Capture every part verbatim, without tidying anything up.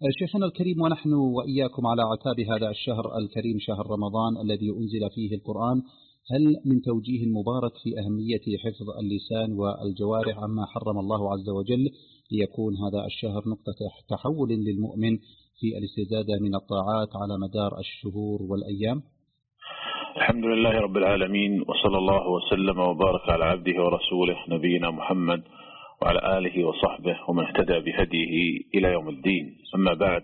شيخنا الكريم، ونحن وإياكم على عتاب هذا الشهر الكريم شهر رمضان الذي أنزل فيه القرآن، هل من توجيه مبارك في أهمية حفظ اللسان والجوارح عما حرم الله عز وجل ليكون هذا الشهر نقطة تحول للمؤمن في الاستزادة من الطاعات على مدار الشهور والأيام؟ الحمد لله رب العالمين، وصلى الله وسلم وبارك على عبده ورسوله نبينا محمد وعلى آله وصحبه ومن اهتدى بهديه إلى يوم الدين. أما بعد،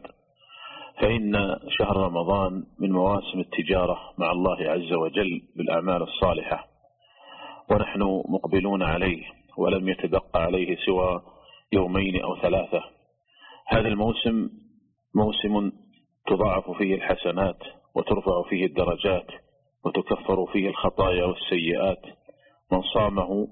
فإن شهر رمضان من مواسم التجارة مع الله عز وجل بالأعمال الصالحة، ونحن مقبلون عليه ولم يتبقى عليه سوى يومين أو ثلاثة. هذا الموسم موسم تضاعف فيه الحسنات وترفع فيه الدرجات وتكفر فيه الخطايا والسيئات. من صامه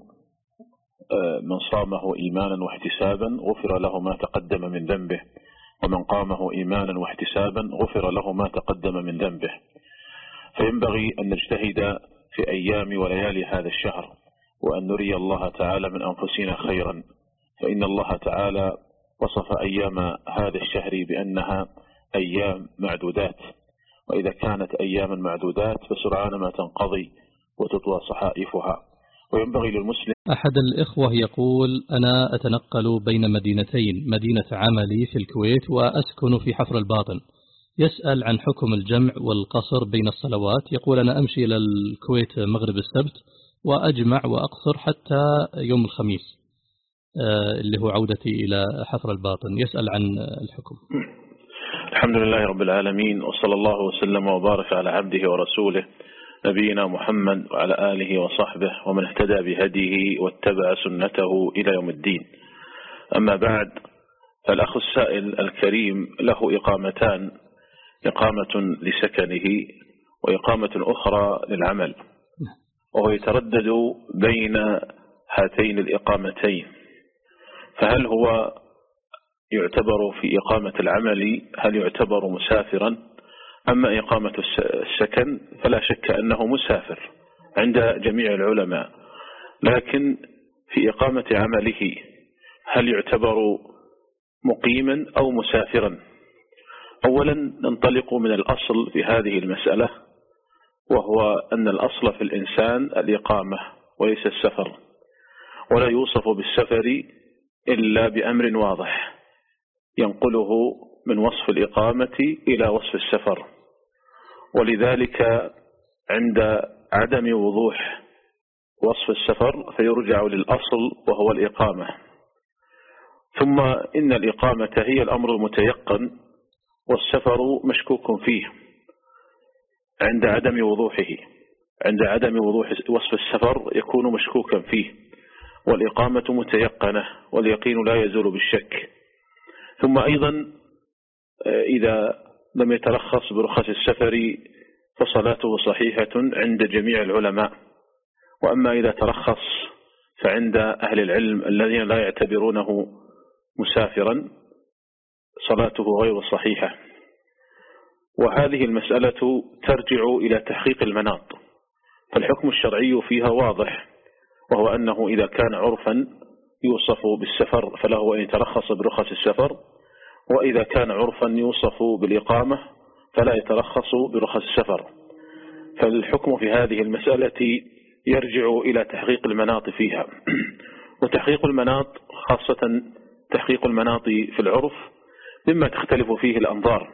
من صامه إيمانا واحتسابا غفر له ما تقدم من ذنبه، ومن قامه إيمانا واحتسابا غفر له ما تقدم من ذنبه. فينبغي أن نجتهد في أيام وليالي هذا الشهر، وأن نري الله تعالى من أنفسنا خيرا، فإن الله تعالى وصف أيام هذا الشهر بأنها أيام معدودات، وإذا كانت أياما معدودات فسرعان ما تنقضي وتطوى صحائفها. وينبغي للمسلم. أحد الإخوة يقول: أنا أتنقل بين مدينتين، مدينة عملي في الكويت وأسكن في حفر الباطن. يسأل عن حكم الجمع والقصر بين الصلوات. يقول: أنا أمشي إلى الكويت مغرب السبت وأجمع وأقصر حتى يوم الخميس اللي هو عودتي إلى حفر الباطن. يسأل عن الحكم. الحمد لله رب العالمين، وصلى الله وسلم وبارك على عبده ورسوله نبينا محمد وعلى آله وصحبه ومن اهتدى بهديه واتبع سنته إلى يوم الدين. أما بعد، فالأخ السائل الكريم له إقامتان: إقامة لسكنه وإقامة أخرى للعمل، وهو يتردد بين هاتين الإقامتين. فهل هو يعتبر في إقامة العمل هل يعتبر مسافرا؟ أما إقامة السكن فلا شك أنه مسافر عند جميع العلماء، لكن في إقامة عمله هل يعتبر مقيما أو مسافرا؟ أولا ننطلق من الأصل في هذه المسألة، وهو أن الأصل في الإنسان الإقامة وليس السفر، ولا يوصف بالسفر إلا بأمر واضح ينقله من وصف الإقامة إلى وصف السفر. ولذلك عند عدم وضوح وصف السفر فيرجع للأصل وهو الإقامة. ثم إن الإقامة هي الأمر المتيقن، والسفر مشكوك فيه عند عدم وضوحه. عند عدم وضوح وصف السفر يكون مشكوكا فيه، والإقامة متيقنة، واليقين لا يزول بالشك. ثم أيضا إذا لم يترخص برخص السفر فصلاته صحيحة عند جميع العلماء، وأما إذا ترخص فعند أهل العلم الذين لا يعتبرونه مسافرا صلاته غير صحيحة. وهذه المسألة ترجع إلى تحقيق المناط، فالحكم الشرعي فيها واضح، وهو أنه إذا كان عرفا يوصف بالسفر فله أن يترخص برخص السفر، وإذا كان عرفا يوصف بالإقامة فلا يترخص برخص السفر. فالحكم في هذه المسألة يرجع إلى تحقيق المناط فيها. وتحقيق المناط خاصة تحقيق المناط في العرف مما تختلف فيه الأنظار،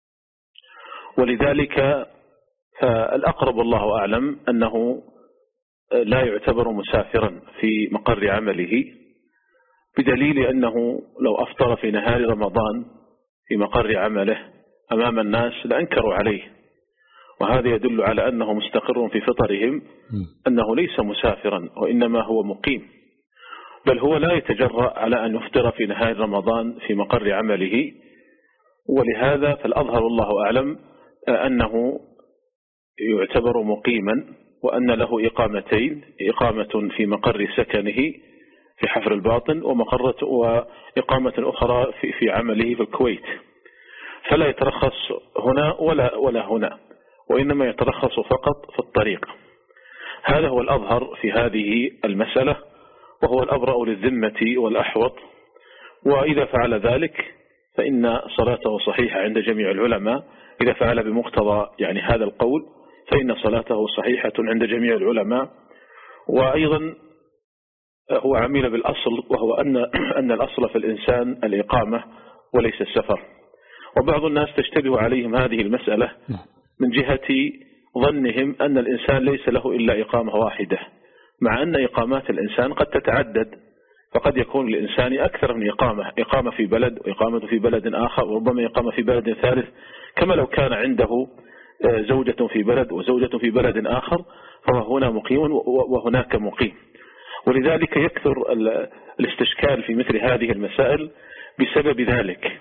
ولذلك فالأقرب والله أعلم أنه لا يعتبر مسافرا في مقر عمله، بدليل أنه لو أفطر في نهار رمضان في مقر عمله أمام الناس لأنكروا عليه، وهذا يدل على أنه مستقر في فطرهم أنه ليس مسافرا وإنما هو مقيم، بل هو لا يتجرأ على أن يفطر في نهار رمضان في مقر عمله. ولهذا فالأظهر والله أعلم أنه يعتبر مقيما، وأن له إقامتين: إقامة في مقر سكنه في حفر الباطن، ومقرة وإقامة أخرى في في عمله في الكويت. فلا يترخص هنا ولا ولا هنا، وإنما يترخص فقط في الطريق. هذا هو الأظهر في هذه المسألة، وهو الأبرأ للذمة والأحوط. وإذا فعل ذلك فإن صلاته صحيحة عند جميع العلماء. إذا فعل بمقتضى يعني هذا القول فإن صلاته صحيحة عند جميع العلماء. وأيضا هو عمل بالأصل، وهو أن أن الأصل في الإنسان الإقامة وليس السفر. وبعض الناس تشتبه عليهم هذه المسألة من جهة ظنهم أن الإنسان ليس له إلا إقامة واحدة، مع أن إقامات الإنسان قد تتعدد، فقد يكون للإنسان أكثر من إقامة، إقامة في بلد وإقامة في بلد آخر، وربما إقامة في بلد ثالث، كما لو كان عنده زوجة في بلد وزوجة في بلد آخر، فهو هنا مقيم وهناك مقيم. ولذلك يكثر الاستشكال في مثل هذه المسائل بسبب ذلك.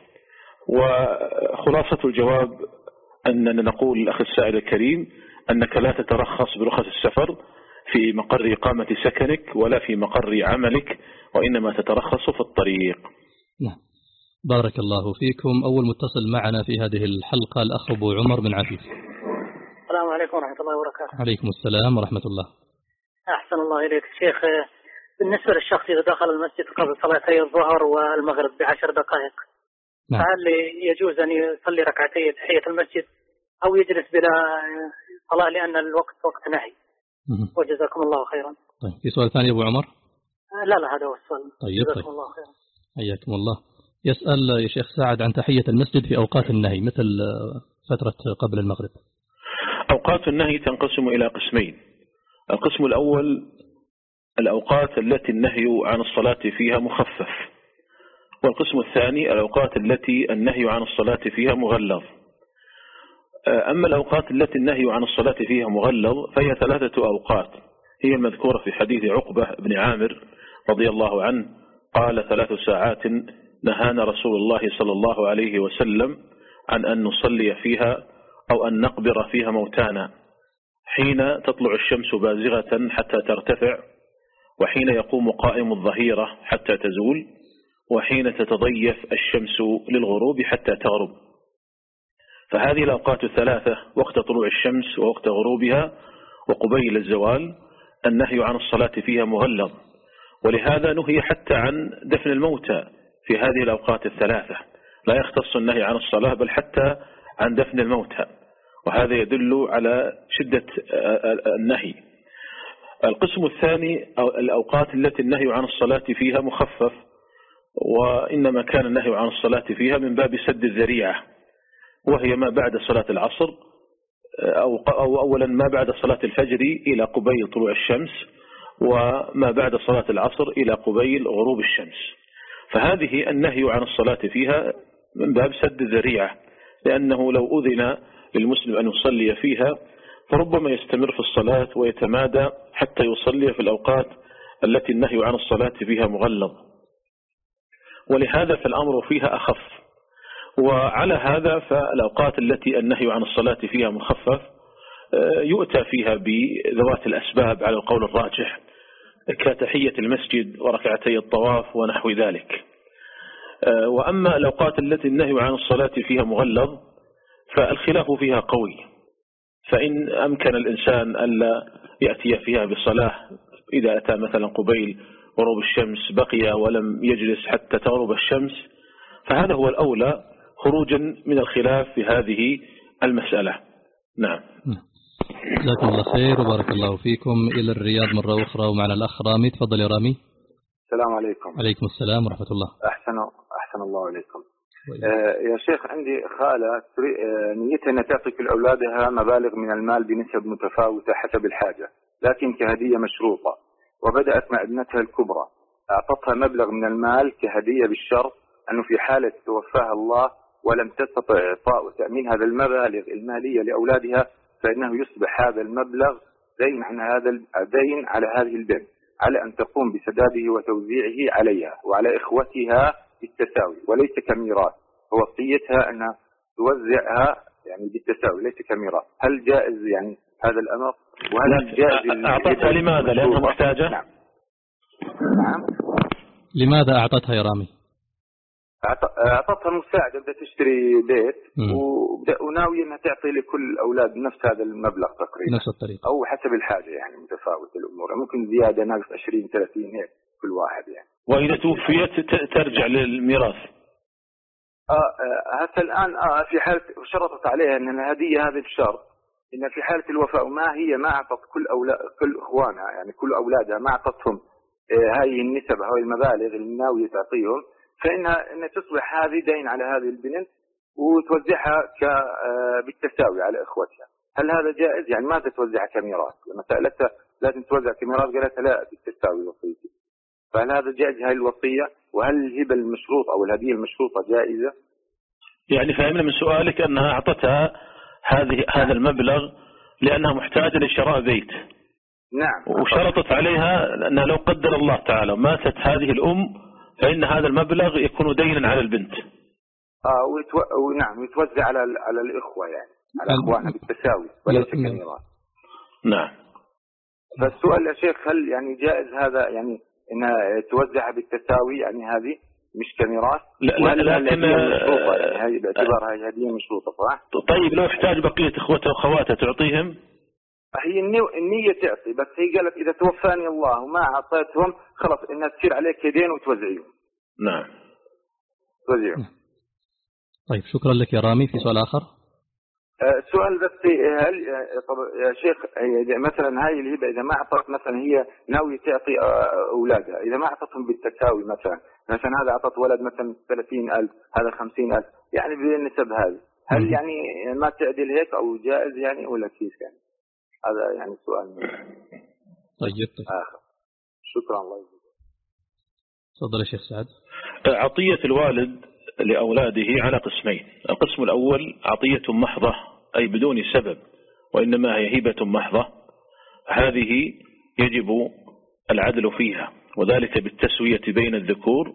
وخلاصة الجواب أننا نقول للأخ السائل الكريم أنك لا تترخص برخص السفر في مقر إقامة سكنك ولا في مقر عملك، وإنما تترخص في الطريق. نعم، بارك الله فيكم. أول متصل معنا في هذه الحلقة الأخ أبو عمر من عفيف. السلام عليكم ورحمة الله وبركاته. عليكم السلام ورحمة الله. أحسن الله إليك شيخ. بالنسبة للشخص إذا دخل المسجد قبل صلاتي الظهر والمغرب بعشر دقائق، نعم، فهل يجوز أن يصلي ركعتي تحية المسجد أو يجلس بلا صلاة لأن الوقت وقت نهي؟ وجزاكم الله خيرا. طيب، في سؤال ثاني أبو عمر؟ لا لا هذا هو السؤال. طيب جزاكم طيب. الله خيرا. حياكم الله. يسأل يا شيخ سعد عن تحية المسجد في أوقات النهي مثل فترة قبل المغرب. أوقات النهي تنقسم إلى قسمين. القسم الأول الأوقات التي النهي عن الصلاة فيها مخفف، والقسم الثاني الأوقات التي النهي عن الصلاة فيها مغلظ. أما الأوقات التي النهي عن الصلاة فيها مغلظ فهي ثلاثة أوقات، هي المذكورة في حديث عقبة بن عامر رضي الله عنه قال: ثلاث ساعات نهانا رسول الله صلى الله عليه وسلم عن أن نصلي فيها أو أن نقبر فيها موتانا، حين تطلع الشمس بازغة حتى ترتفع، وحين يقوم قائم الظهيرة حتى تزول، وحين تتضيف الشمس للغروب حتى تغرب. فهذه الأوقات الثلاثة، وقت طلوع الشمس ووقت غروبها وقبيل الزوال، النهي عن الصلاة فيها مغلظ. ولهذا نهي حتى عن دفن الموتى في هذه الأوقات الثلاثة، لا يختص النهي عن الصلاة بل حتى عن دفن الموتى، وهذا يدل على شدة النهي. القسم الثاني الأوقات التي النهي عن الصلاة فيها مخفف، وإنما كان النهي عن الصلاة فيها من باب سد الذريعة، وهي ما بعد صلاة العصر أو أولا ما بعد صلاة الفجر إلى قبيل طلوع الشمس، وما بعد صلاة العصر إلى قبيل غروب الشمس. فهذه النهي عن الصلاة فيها من باب سد الذريعة، لأنه لو أذن للمسلم أن يصلي فيها فربما يستمر في الصلاة ويتمادى حتى يصلي في الأوقات التي النهي عن الصلاة فيها مغلظ، ولهذا فالأمر فيها أخف. وعلى هذا فالأوقات التي النهي عن الصلاة فيها مخفف يؤتى فيها بذوات الأسباب على القول الراجح، كتحية المسجد وركعتي الطواف ونحو ذلك. وأما الأوقات التي النهي عن الصلاة فيها مغلظ فالخلاف فيها قوي، فإن أمكن الإنسان ألا يأتي فيها بصلاة إذا أتى مثلا قبيل غروب الشمس بقي ولم يجلس حتى تغرب الشمس، فهذا هو الأولى خروجا من الخلاف في هذه المسألة. نعم. جزاكم الله خير وبارك الله فيكم. إلى الرياض مرة أخرى ومعنا الأخ رامي. تفضل يا رامي. السلام عليكم. عليكم السلام ورحمة الله. أحسن أحسن الله عليكم. آه يا شيخ، عندي خالة آه نيتها أن تعطي كل أولادها مبالغ من المال بنسب متفاوتة حسب الحاجة، لكن كهدية مشروطة. وبدأت مع ابنتها الكبرى، أعطتها مبلغ من المال كهدية بالشرط أنه في حالة توفاها الله ولم تستطع إعطاء وتأمين هذا المبالغ المالية لأولادها، فإنه يصبح هذا المبلغ دين عن هذا الدين على هذه البنت، على أن تقوم بسداده وتوزيعه عليها وعلى إخوتها بالتساوي وليس كميراث. ووصيتها أن توزعها يعني بالتساوي ليس كميراث. هل جائز يعني هذا الأمر؟ وهل جائز أعطتها لماذا؟ لأنها محتاجة؟ نعم. نعم. لماذا أعطتها يا رامي؟ أعطتها مساعدة، بدها تشتري بيت وناوية أنها تعطي لكل الأولاد نفس هذا المبلغ تقريبا، نفس الطريقة أو حسب الحاجة، يعني متفاوت الأمور، ممكن زيادة ناقص عشرين ثلاثين هيك كل واحد يعني. وإذا توفيت ترجع للميراث؟ آه هسه الآن آه في حالة شرطت عليها أن الهدية هذه بشرط إن في حالة الوفاة ما هي ما أعطت كل أولاد كل إخوانها يعني كل أولادها ما أعطتهم آه هاي النسب هاي المبالغ اللي ناوية تعطيهم، فإنها إن تصبح هذه دين على هذه البنت وتوزعها ك آه بالتساوي على إخوتها. هل هذا جائز؟ يعني ما تتوزعها كميراث، لما سألتها لازم توزع كميراث قالت لا بالتساوي وصيتي. فهل هذا جائز هاي الوصية؟ وهل الهبة المشروط أو الهدية المشروطة جائزة؟ يعني فهمنا من سؤالك أنها أعطتها هذه هذا المبلغ لأنها محتاجة لشراء بيت. نعم. وشرطت عليها أنها لو قدر الله تعالى ماتت هذه الأم فإن هذا المبلغ يكون دينا على البنت. آه ويتو... ونعم يتوزع على على الإخوة يعني على إخوانها بالتساوي وليس كميراث. نعم. فالسؤال يا شيخ هل يعني جائز هذا يعني إنها توزعها بالتساوي يعني هذه مش كميراث؟ لا لا لكن يعني هي باعتبار هاي هدية مشروطة صح؟ طيب لو احتاج بقية إخوتها وأخواتها تعطيهم؟ هي النية تعطي، بس هي قالت إذا توفاني الله وما أعطيتهم خلاص إنها تصير عليك يدين وتوزعيهم. نعم. توزعيهم. طيب شكرا لك يا رامي. في سؤال آخر؟ أه سؤال بس هل يا شيخ مثلا هاي الهبة إذا ما أعطت مثلا هي ناوية تعطي أولادها إذا ما أعطتهم بالتساوي مثلا مثلا هذا أعطت ولد مثلا ثلاثين ألف هذا خمسين ألف يعني بالنسب هذه هل يعني ما تعدل هيك أو جائز يعني ولا كيف يعني؟ هذا يعني سؤال طيب طيب آخر. شكرا الله يجزيك. تفضل يا شيخ سعد. عطية الوالد لأولاده على قسمين. القسم الأول عطية محضة أي بدون سبب وإنما هي هبة محضة، هذه يجب العدل فيها وذلك بالتسوية بين الذكور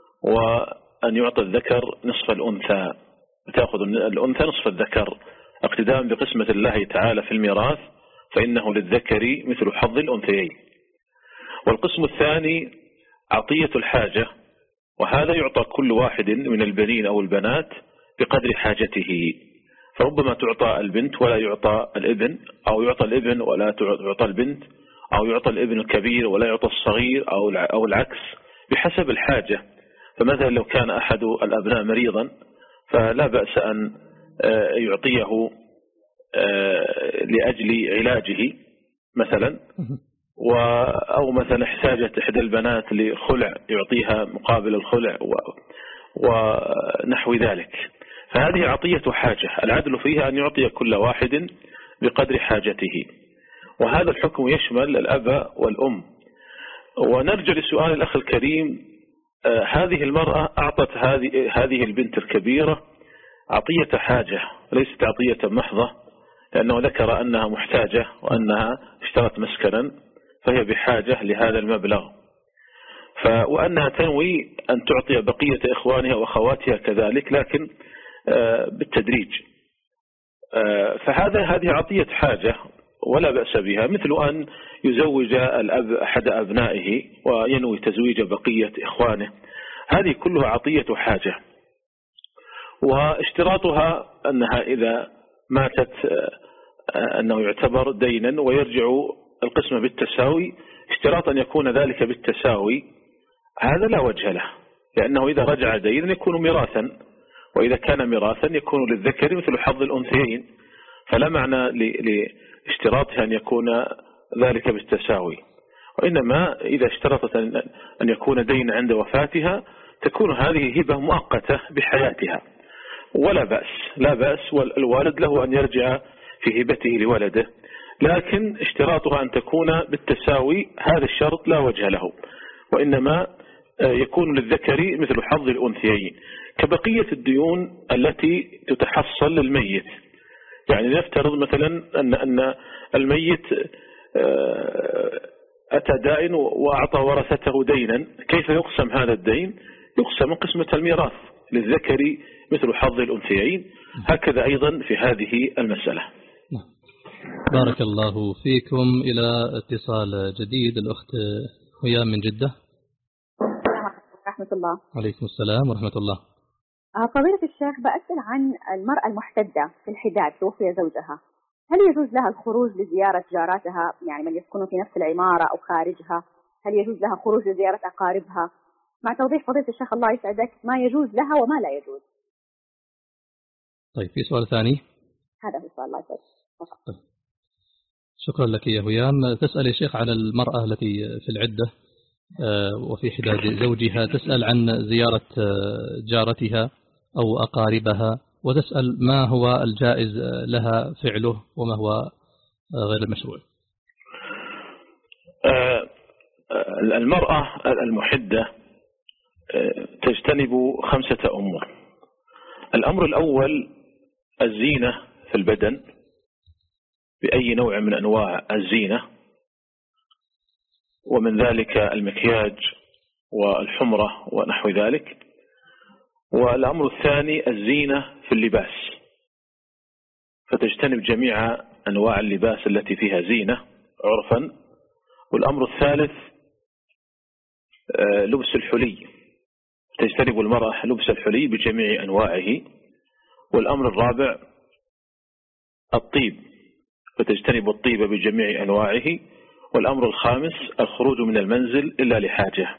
وأن يعطى الذكر نصف الأنثى وتأخذ الأنثى نصف الذكر اقتداء بقسمة الله تعالى في الميراث فإنه للذكر مثل حظ الأنثيين. والقسم الثاني عطية الحاجة، وهذا يعطى كل واحد من البنين أو البنات بقدر حاجته، فربما تعطى البنت ولا يعطى الابن، أو يعطى الابن ولا تعطى البنت، أو يعطى الابن الكبير ولا يعطى الصغير أو العكس بحسب الحاجة. فمثلا لو كان أحد الأبناء مريضا فلا بأس أن يعطيه لأجل علاجه مثلا، أو مثلا احتاجت إحدى البنات لخلع يعطيها مقابل الخلع ونحو ذلك. فهذه عطية حاجة العدل فيها أن يعطي كل واحد بقدر حاجته، وهذا الحكم يشمل الأب والأم. ونرجع لسؤال الأخ الكريم، هذه المرأة أعطت هذه هذه البنت الكبيرة عطية حاجة ليست عطية محضة، لأنه ذكر أنها محتاجة وأنها اشترت مسكنا فهي بحاجة لهذا المبلغ، وأنها تنوي أن تعطي بقية إخوانها وأخواتها كذلك لكن بالتدريج. فهذا هذه عطية حاجة ولا بأس بها، مثل أن يزوج الأب أحد أبنائه وينوي تزويج بقية إخوانه، هذه كلها عطية حاجة. واشتراطها أنها إذا ماتت أنه يعتبر دينا ويرجع القسمة بالتساوي، اشتراط أن يكون ذلك بالتساوي هذا لا وجه له، لأنه إذا رجع دينا يكون ميراثا، وإذا كان ميراثا يكون للذكر مثل حظ الأنثيين، فلا معنى لاشتراطها أن يكون ذلك بالتساوي. وإنما إذا اشترطت أن يكون دين عند وفاتها تكون هذه هبة مؤقتة بحياتها ولا بأس، لا بأس، والوالد له أن يرجع في هبته لولده، لكن اشتراطها أن تكون بالتساوي هذا الشرط لا وجه له، وإنما يكون للذكر مثل حظ الأنثيين كبقية الديون التي تتحصل للميت. يعني نفترض مثلا أن أن الميت أتى دائن وأعطى ورثته دينا، كيف يقسم هذا الدين؟ يقسم قسمة الميراث للذكر مثل حظ الأنثيين، هكذا أيضا في هذه المسألة. بارك الله فيكم. إلى اتصال جديد الأخت هيام من جدة. ورحمة الله. عليكم السلام ورحمة الله. فضيلة الشيخ، بأسأل عن المرأة المحتدة في الحداد توفي زوجها، هل يجوز لها الخروج لزيارة جاراتها، يعني من يسكنوا في نفس العمارة أو خارجها؟ هل يجوز لها خروج لزيارة أقاربها؟ مع توضيح فضيلة الشيخ الله يسعدك ما يجوز لها وما لا يجوز. طيب في سؤال ثاني؟ هذا هو السؤال. الله يسعدك. طيب. شكرا لك يا هيام. تسأل يا شيخ على المرأة التي في العدة وفي حداد زوجها، تسأل عن زيارة جارتها أو أقاربها، وتسأل ما هو الجائز لها فعله وما هو غير المشروع. المرأة المحدة تجتنب خمسة أمور. الأمر الأول الزينة في البدن بأي نوع من أنواع الزينة، ومن ذلك المكياج والحمرة ونحو ذلك. والأمر الثاني الزينة في اللباس، فتجتنب جميع أنواع اللباس التي فيها زينة عرفا. والأمر الثالث لبس الحلي، تجتنب المرأة لبس الحلي بجميع أنواعه. والأمر الرابع الطيب، فتجتنب الطيب بجميع أنواعه. والأمر الخامس الخروج من المنزل إلا لحاجة،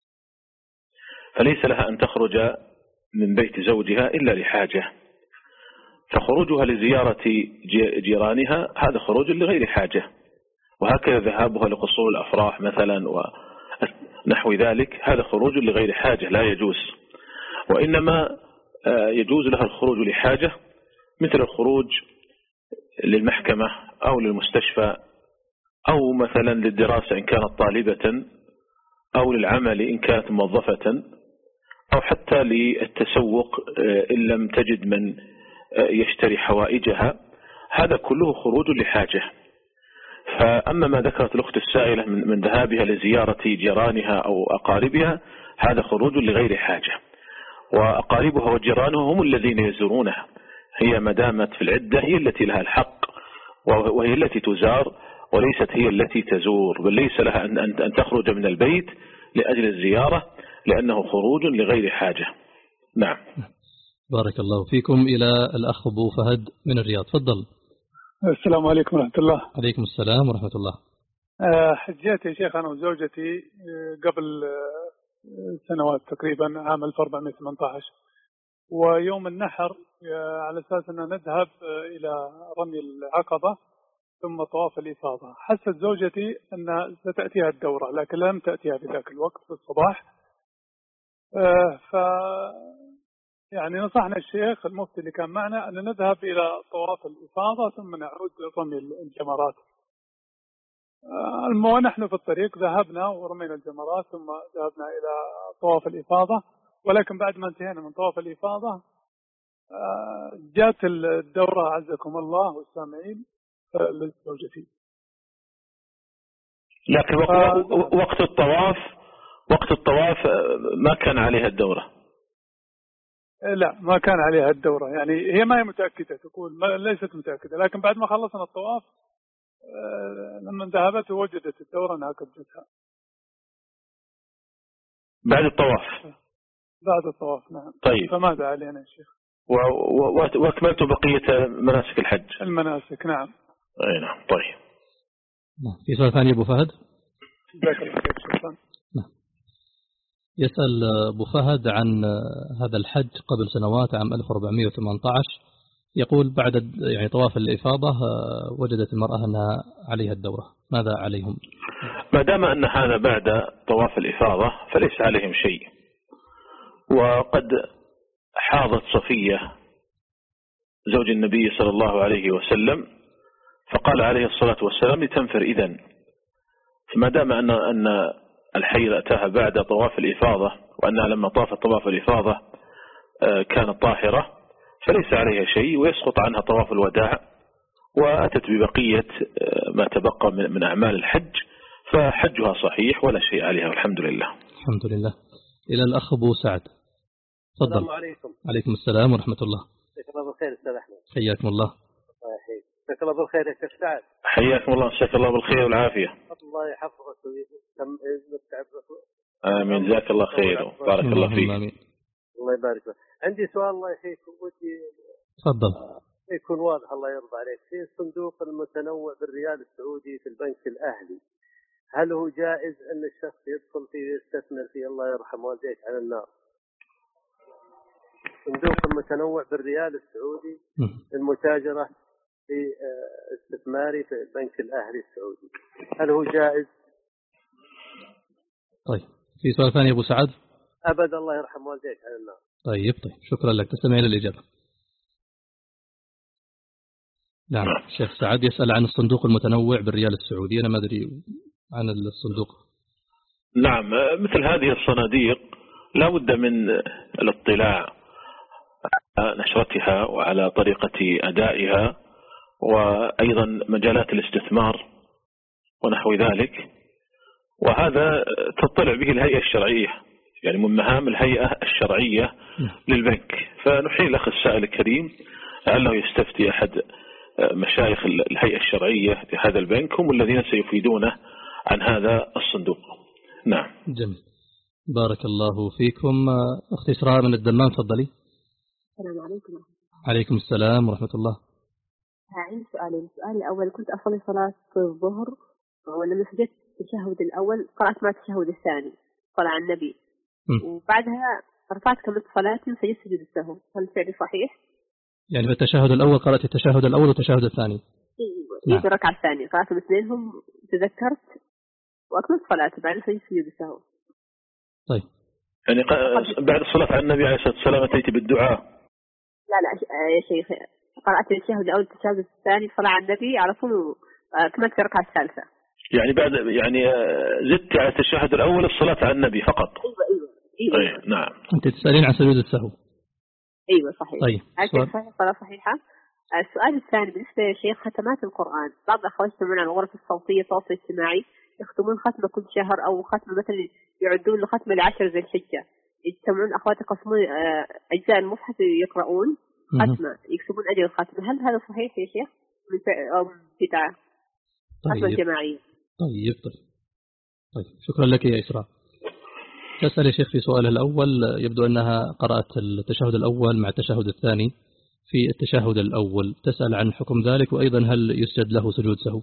فليس لها أن تخرج من بيت زوجها إلا لحاجة. فخروجها لزيارة جيرانها هذا خروج لغير حاجة، وهكذا ذهابها لقصور الأفراح مثلا ونحو ذلك هذا خروج لغير حاجة لا يجوز. وإنما يجوز لها الخروج لحاجة، مثل الخروج للمحكمة أو للمستشفى أو مثلا للدراسة إن كانت طالبة، أو للعمل إن كانت موظفة، أو حتى للتسوق إن لم تجد من يشتري حوائجها. هذا كله خروج لحاجة. فأما ما ذكرت الأخت السائلة من ذهابها لزيارة جيرانها أو أقاربها هذا خروج لغير حاجة، وأقاربها وجيرانها هم الذين يزورونها. هي ما دامت في العدة هي التي لها الحق وهي التي تزار، وليست هي التي تزور، بل ليس لها أن تخرج من البيت لأجل الزيارة لأنه خروج لغير حاجة. نعم. بارك الله فيكم. إلى الأخ أبو فهد من الرياض، تفضل. السلام عليكم ورحمة الله. عليكم السلام ورحمة الله. حجيت يا شيخ أنا وزوجتي قبل سنوات تقريبا عام ألف وأربعمائة وثمانية عشر، ويوم النحر على أساس أن نذهب إلى رمي العقبة ثم طواف الإفاضة. حست زوجتي أن ستأتيها الدورة لكن لم تأتيها في ذاك الوقت في الصباح. ف يعني نصحنا الشيخ المفتي اللي كان معنا أن نذهب إلى طواف الإفاضة ثم نعود رمي الجمرات. ونحن في الطريق ذهبنا ورمينا الجمرات ثم ذهبنا إلى طواف الإفاضة، ولكن بعد ما انتهينا من طواف الإفاضة جاءت الدورة عزكم الله والسامعين لزوجتي. لكن وقت الطواف وقت الطواف ما كان عليها الدورة. لا ما كان عليها الدورة، يعني هي ما هي متأكدة، تقول ما ليست متأكدة، لكن بعد ما خلصنا الطواف لما ذهبت وجدت الدورة أنها قد جتها بعد الطواف. بعد الطواف نعم. طيب فماذا علينا يا شيخ؟ واكملت بقية مناسك الحج. المناسك نعم. اي نعم. طيب في سؤال ثاني أبو فهد؟ جزاك الله خير. شكرا. يسأل أبو فهد عن هذا الحج قبل سنوات عام ألف وأربعمائة وثمانية عشر، يقول بعد يعني طواف الإفاضة وجدت المرأة أنها عليها الدورة، ماذا عليهم؟ ما دام أن هذا بعد طواف الإفاضة فليس عليهم شيء. وقد حاضت صفية زوج النبي صلى الله عليه وسلم فقال عليه الصلاة والسلام لتنفر إذن. فما دام أن أن الحيض أتاها بعد طواف الإفاضة وأنها لما طافت طواف الإفاضة كانت طاهرة فليس عليها شيء ويسقط عنها طواف الوداع، وأتت ببقية ما تبقى من أعمال الحج، فحجها صحيح ولا شيء عليها والحمد لله. الحمد لله. إلى الأخ أبو سعد، تفضل. السلام عليكم. عليكم السلام ورحمة الله. جزاك الله بالخير أستاذ أحمد. حياكم الله. الله يحييك. جزاك الله بالخير يا شيخ سعد. حياكم الله. جزاك الله بالخير والعافية. الله يحفظك ويمتع بك. آمين. جزاك الله خير بارك الله فيك. آمين. الله يبارك فيك. عندي سؤال الله يحييك ودي تفضل. يكون واضح الله يرضى عليك. في الصندوق المتنوع بالريال السعودي في البنك الأهلي، هل هو جائز أن الشخص يدخل فيه ويستثمر فيه؟ الله يرحم والديك على النار. الصندوق المتنوع بالريال السعودي المتاجرة في استثماري في البنك الأهلي السعودي، هل هو جائز؟ طيب في سؤال ثاني أبو سعد؟ أبدا الله يرحم والديك على النار. طيب طيب شكرا لك، تستمع للإجابة. نعم الشيخ سعد يسأل عن الصندوق المتنوع بالريال السعودي، أنا ما أدري عن الصندوق. نعم مثل هذه الصناديق لا بد من الاطلاع على نشرتها وعلى طريقة أدائها وأيضا مجالات الاستثمار ونحو ذلك، وهذا تطلع به الهيئة الشرعية، يعني من مهام الهيئة الشرعية للبنك. فنحيل الأخ السائل الكريم لعله يستفتي أحد مشايخ الهيئة الشرعية لهذا البنك، هم الذين سيفيدونه عن هذا الصندوق. نعم جميل، بارك الله فيكم. أختي إسراء من الدمام تفضلي. السلام عليكم. عليكم السلام ورحمة الله. عندي سؤالين. السؤال الأول، كنت أصلي صلاة الظهر ولما سجدت التشهد الأول قرأت مع التشهد الثاني صلاة على النبي م. وبعدها رفعت كملت صلاتي وسجدت سجود السهو، هل فعلي صحيح؟ يعني في التشهد الأول قرأت التشهد الأول والتشهد الثاني؟ ايوه في الركعة الثانية قرأتهم اثنينهم، تذكرت وأكملت صلاتي بعد سجدت سجود السهو. طيب يعني بعد الصلاة على النبي عليه الصلاة والسلام أتيت بالدعاء؟ لا لا يا شيخ، قرأت التشهد الأول التشهد الثاني صلاة على النبي على طول كملت الركعة الثالثة. يعني بعد يعني زدت على التشهد الأول الصلاة على النبي فقط؟ أيوة أيوة أيوة, أيوة. نعم. أنت تسألين عن سجود السهو؟ أيوة صحيح. طيب صحيح صلاة صحيحة. السؤال الثاني بالنسبة يا شيخ ختمات القرآن، بعض الأخوات يستمعون على الغرف الصوتية التواصل الاجتماعي يختمون ختمة كل شهر أو ختمة مثلا يعدون لختمة لعشر ذي الحجة، يجتمعون أخوات يقسمون أجزاء المصحف يقرؤون ختمة يكسبون أجر الختمة، هل هذا صحيح يا شيخ أو بدعة؟ ختمة طيب. جماعية. طيب طيب طيب شكرا لك يا إسراء. تسأل يا شيخ في سؤالها الأول، يبدو أنها قرأت التشهد الأول مع التشهد الثاني. في التشهد الأول تسأل عن حكم ذلك، وأيضا هل يسجد له سجود سهو؟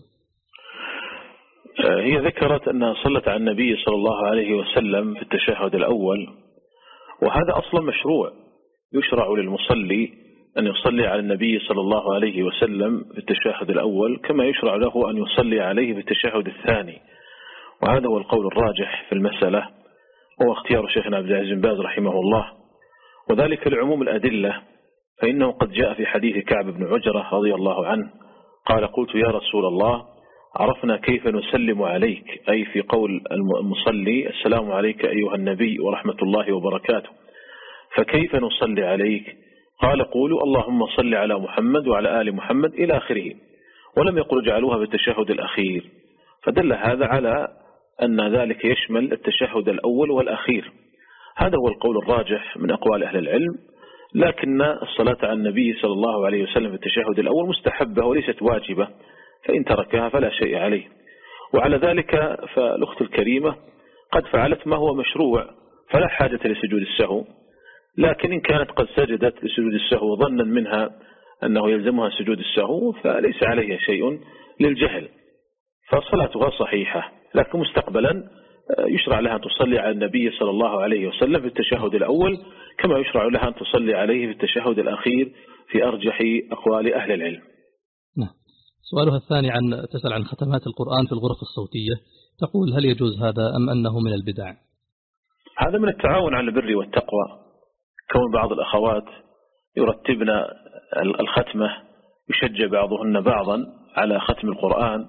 هي ذكرت أنها صلت على النبي صلى الله عليه وسلم في التشهد الأول، وهذا أصلا مشروع، يشرع للمصلي أن يصلي على النبي صلى الله عليه وسلم في التشهد الأول كما يشرع له أن يصلي عليه في التشهد الثاني، وهذا هو القول الراجح في المسألة، هو اختيار شيخنا عبد العزيز بن باز رحمه الله، وذلك لعموم الأدلة. فإنه قد جاء في حديث كعب بن عجرة رضي الله عنه قال: قلت يا رسول الله عرفنا كيف نسلم عليك، أي في قول المصلي السلام عليك أيها النبي ورحمة الله وبركاته، فكيف نصلي عليك؟ قال: قولوا اللهم صل على محمد وعلى آل محمد إلى آخره، ولم يقل جعلوها بالتشهد الأخير، فدل هذا على أن ذلك يشمل التشهد الأول والأخير. هذا هو القول الراجح من أقوال أهل العلم، لكن الصلاة على النبي صلى الله عليه وسلم في التشهد الأول مستحبة وليست واجبة، فإن تركها فلا شيء عليه. وعلى ذلك فالأخت الكريمة قد فعلت ما هو مشروع فلا حاجة لسجود السهو، لكن إن كانت قد سجدت لسجود السهو ظنا منها أنه يلزمها سجود السهو فليس عليها شيء للجهل، فصلاتها صحيحة، لكن مستقبلا يشرع لها أن تصلي على النبي صلى الله عليه وسلم في التشهد الأول كما يشرع لها أن تصلي عليه في التشهد الأخير في أرجح أقوال أهل العلم. نعم. سؤالها الثاني عن تسأل عن ختمات القرآن في الغرف الصوتية، تقول هل يجوز هذا أم أنه من البدع؟ هذا من التعاون على البر والتقوى، كون بعض الأخوات يرتبن الختمة يشجع بعضهن بعضا على ختم القرآن،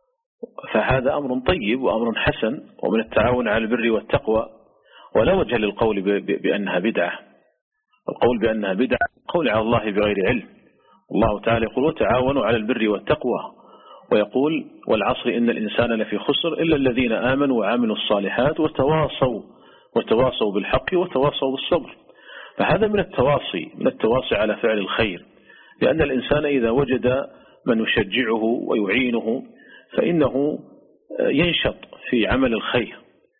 فهذا أمر طيب وأمر حسن ومن التعاون على البر والتقوى، ولا وجه للقول بأنها بدعة. القول بأنها بدعة قول على الله بغير علم. الله تعالى يقول وتعاونوا على البر والتقوى، ويقول والعصر إن الإنسان لفي خسر إلا الذين آمنوا وعملوا الصالحات وتواصوا وتواصوا بالحق وتواصوا بالصبر. فهذا من التواصي من التواصي على فعل الخير، لأن الإنسان إذا وجد من يشجعه ويعينه فإنه ينشط في عمل الخير.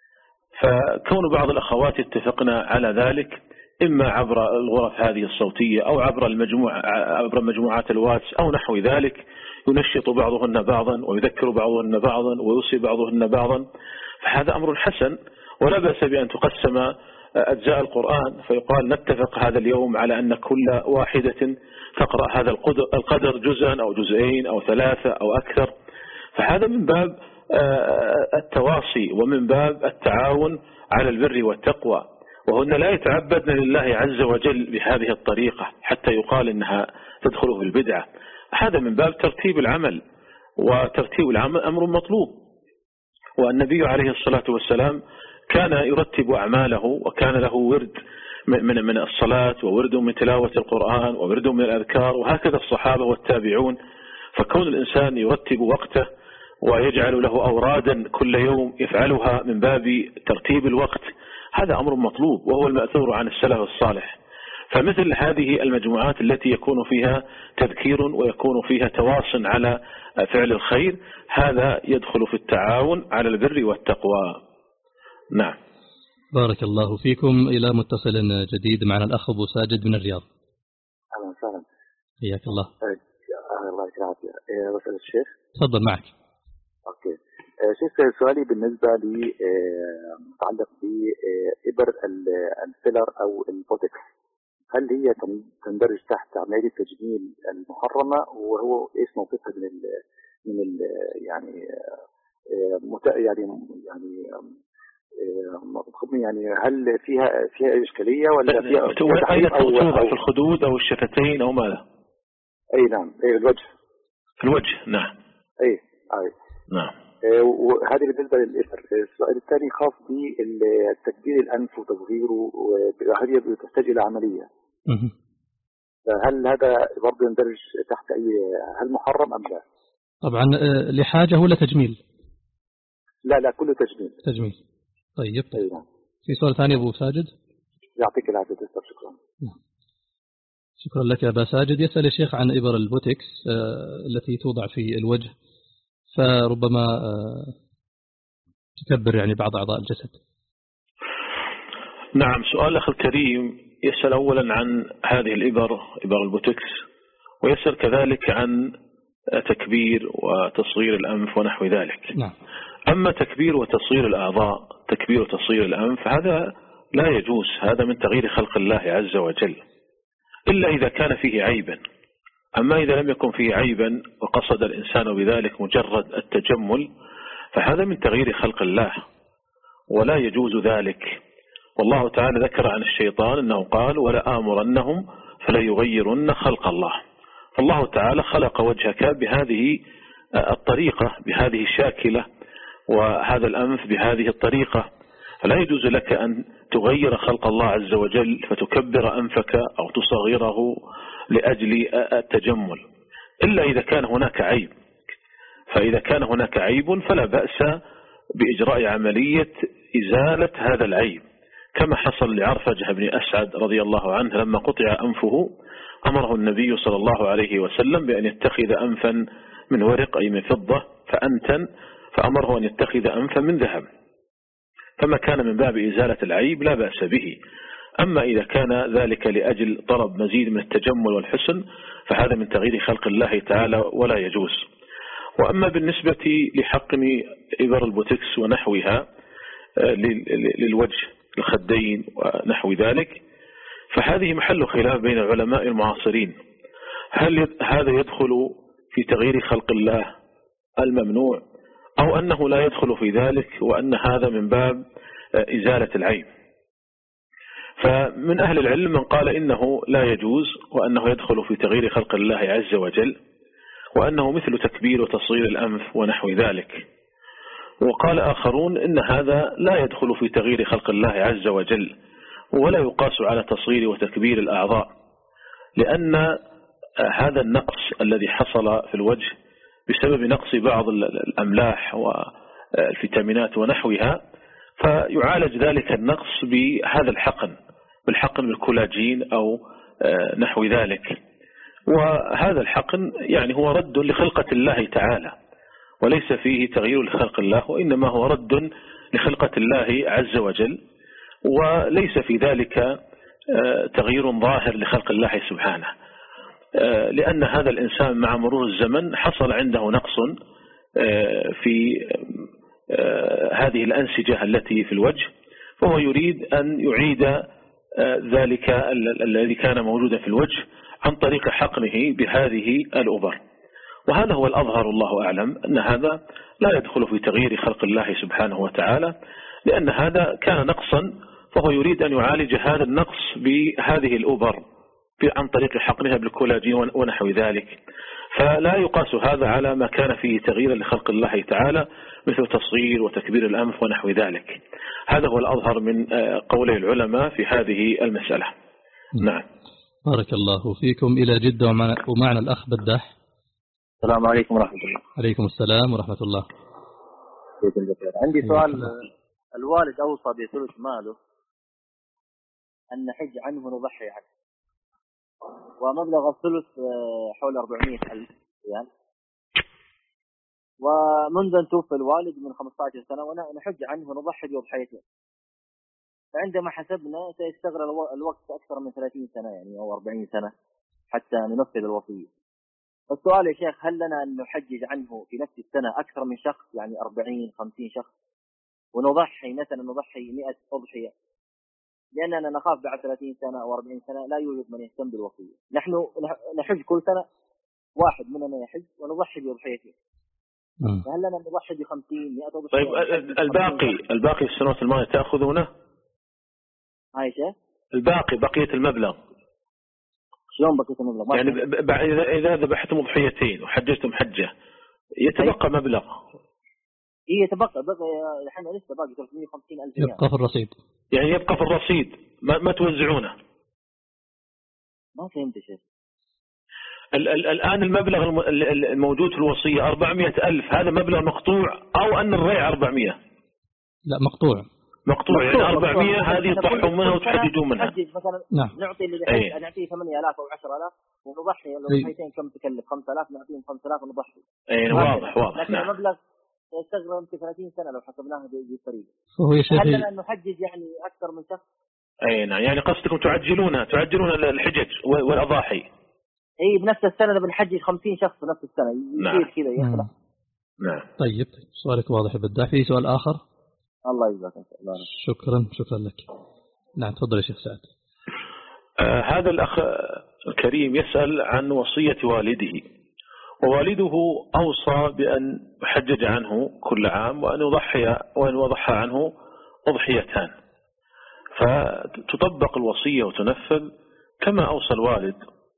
فكون بعض الأخوات اتفقنا على ذلك إما عبر الغرف هذه الصوتية أو عبر المجموعة عبر مجموعات الواتس أو نحو ذلك، ينشط بعضهن بعضا ويذكر بعضهن بعضا ويوصي بعضهن بعضا، فهذا أمر حسن، ولا بأس بأن تقسم أجزاء القرآن فيقال نتفق هذا اليوم على أن كل واحدة تقرأ هذا القدر جزءا أو جزئين أو ثلاثة أو أكثر. فهذا من باب التواصي ومن باب التعاون على البر والتقوى، وهن لا يتعبدن لله عز وجل بهذه الطريقة حتى يقال إنها تدخل في البدعة. هذا من باب ترتيب العمل، وترتيب العمل أمر مطلوب. والنبي عليه الصلاة والسلام كان يرتب أعماله، وكان له ورد من من الصلاة، وورد من تلاوة القرآن، وورد من الأذكار، وهكذا الصحابة والتابعون. فكون الإنسان يرتب وقته ويجعل له أورادا كل يوم يفعلها من باب ترتيب الوقت، هذا أمر مطلوب، وهو المأثور عن السلف الصالح. فمثل هذه المجموعات التي يكون فيها تذكير ويكون فيها تواص على فعل الخير، هذا يدخل في التعاون على البر والتقوى. نعم. بارك الله فيكم. إلى متصل جديد معنا الأخ أبو ساجد من الرياض. أهلا وسهلا. حياك الله. الله يسعدك. بسأل الشيخ. تفضل معك. أوكي. شيخ سؤالي بالنسبة لي متعلق بإبر الفيلر أو البوتكس، هل هي تندرج تحت عملية التجميل المحرمة، وهو إيش موقفها من ال من ال يعني مت يعني يعني يعني هل فيها فيها إشكالية ولا فيها أين تؤثر في الخدود أو الشفتين أو ماذا؟ أي نعم. أي الوجه. في الوجه. نعم. أي أي نعم. وهذه بالنسبة للإثر. السؤال الثاني خاص بتكبير الأنف وتصغيره، وهذه بتحتاج إلى عملية. هل هذا برضه يندرج تحت أي، هل محرم أم لا؟ طبعا لحاجة ولا تجميل؟ لا لا كله تجميل. تجميل. طيب. طيب. في سؤال ثاني أبو ساجد؟ يعطيك العافية. شكرا. شكرا لك يا أبا ساجد. يسأل الشيخ عن إبر البوتكس التي توضع في الوجه، فربما تكبر يعني بعض أعضاء الجسد. نعم. سؤال أخي الكريم يسأل أولا عن هذه الإبر، إبر البوتكس، ويسأل كذلك عن تكبير وتصغير الأنف ونحو ذلك. نعم. أما تكبير وتصغير الأعضاء، تكبير وتصغير الأنف، هذا لا يجوز، هذا من تغيير خلق الله عز وجل، إلا إذا كان فيه عيبا. أما إذا لم يكن فيه عيبا وقصد الإنسان بذلك مجرد التجمل، فهذا من تغيير خلق الله ولا يجوز ذلك. والله تعالى ذكر عن الشيطان أنه قال: ولا آمرنهم فلا يغيرن خلق الله. فالله تعالى خلق وجهك بهذه الطريقة، بهذه الشاكلة، وهذا الأنف بهذه الطريقة، فلا يجوز لك أن تغير خلق الله عز وجل فتكبر أنفك أو تصغره لأجل التجمل، إلا إذا كان هناك عيب. فإذا كان هناك عيب فلا بأس بإجراء عملية إزالة هذا العيب، كما حصل لعرفجة بن أسعد رضي الله عنه لما قطع أنفه، أمره النبي صلى الله عليه وسلم بأن يتخذ أنفا من ورق أي من فضة فأنتن، فأمره أن يتخذ أنفا من ذهب. فما كان من باب إزالة العيب لا بأس به. أما إذا كان ذلك لأجل طلب مزيد من التجمل والحسن، فهذا من تغيير خلق الله تعالى ولا يجوز. وأما بالنسبة لحقن إبر البوتكس ونحوها للوجه، الخدين ونحو ذلك، فهذه محل خلاف بين العلماء المعاصرين. هل هذا يدخل في تغيير خلق الله الممنوع، أو أنه لا يدخل في ذلك وأن هذا من باب إزالة العيب؟ فمن أهل العلم من قال إنه لا يجوز، وأنه يدخل في تغيير خلق الله عز وجل، وأنه مثل تكبير وتصغير الأنف ونحو ذلك. وقال آخرون إن هذا لا يدخل في تغيير خلق الله عز وجل، ولا يقاس على تصغير وتكبير الأعضاء، لأن هذا النقص الذي حصل في الوجه بسبب نقص بعض الأملاح والفيتامينات ونحوها، فيعالج ذلك النقص بهذا الحقن، بالحقن بالكولاجين أو نحو ذلك. وهذا الحقن يعني هو رد لخلقة الله تعالى، وليس فيه تغيير لخلق الله، وإنما هو رد لخلقة الله عز وجل، وليس في ذلك تغيير ظاهر لخلق الله سبحانه، لأن هذا الإنسان مع مرور الزمن حصل عنده نقص في هذه الأنسجة التي في الوجه، فهو يريد أن يعيد ذلك الذي كان موجودا في الوجه عن طريق حقنه بهذه الأبر. وهذا هو الأظهر الله أعلم، أن هذا لا يدخل في تغيير خلق الله سبحانه وتعالى، لأن هذا كان نقصا، فهو يريد أن يعالج هذا النقص بهذه الأبر عن طريق حقنها بالكولاجين ونحو ذلك. فلا يقاس هذا على ما كان فيه تغيير لخلق الله تعالى مثل تصغير وتكبير الأنف ونحو ذلك. هذا هو الأظهر من قولي العلماء في هذه المسألة. نعم. بارك الله فيكم. إلى جدة ومعنا الأخ بداح. السلام عليكم ورحمة الله. عليكم السلام ورحمة الله. عندي سؤال. الوالد أوصى بثلث ماله أن نحج عنه ونضحي عنه، ومبلغ الثلث حول أربعمائة ألف ريال، ومنذ أن توفى الوالد من خمسة عشر سنة ونحج عنه ونضحي بأضحيته. فعندما حسبنا سيستغرق الوقت أكثر من ثلاثين سنة يعني أو أربعين سنة حتى ننفذ الوصية. السؤال يا شيخ، هل لنا أن نحجج عنه في نفس السنة أكثر من شخص، يعني أربعين خمسين شخص، ونضحي مثلا نضحي مئة أضحية؟ لأننا نخاف بعد ثلاثين سنة أو أربعين سنة لا يوجد من يهتم بالوصية. نحن نحج كل سنة، واحد مننا يحج ونضحي بأضحيته، فهل لنا أن نضحي بخمسين مئة أضحية؟ طيب الباقي الباقي في السنوات الماضية تأخذونه؟ هاي شيء الباقي بقية المبلغ شلون بقية المبلغ؟ يعني إذا ذبحتم أضحيتين وحججتم حجة يتبقى مبلغ. إيه يتبقى بقى الحين لسه باقي ثلاثمائة وخمسين ألف ريال يبقى في الرصيد، يعني يبقى في الرصيد ما, ما توزعونه. ما فهمت شيء. ال ال الآن المبلغ الموجود في الوصية أربعمائة ألف، هذا مبلغ مقطوع أو أن الريع أربعمائة؟ لا مقطوع. مقطوع يعني أربعمائة هذه يطحون منها وتحددون منها. مثلا نعم. نعطي اللي بحيث نعطيه ثمانية آلاف أو عشرة آلاف ونضحي الضحيتين كم تكلف؟ خمسة آلاف نعطيهم خمسة آلاف ونضحي. أي واضح واضح. لكن نعم. المبلغ يستغرق يمكن ثلاثين سنة لو حسبناها بالطريقة. هو يا شيخ هل لنا أن نحجج يعني أكثر من شخص؟ أي نعم، يعني قصدكم تعجلونها تعجلون الحجج والأضاحي. أي بنفس السنة بنحجج خمسين شخص بنفس السنة يصير كذا يخلق. نعم. طيب سؤالك واضح بداح. في سؤال آخر؟ الله يجزاك الله. شكرا شكرا لك. نعم تفضل يا شيخ سعد. آه هذا الأخ الكريم يسأل عن وصية والده، ووالده أوصى بأن يحجج عنه كل عام وأن يضحي وأن يضحى عنه أضحيتان، فتطبق الوصية وتنفذ كما أوصى الوالد،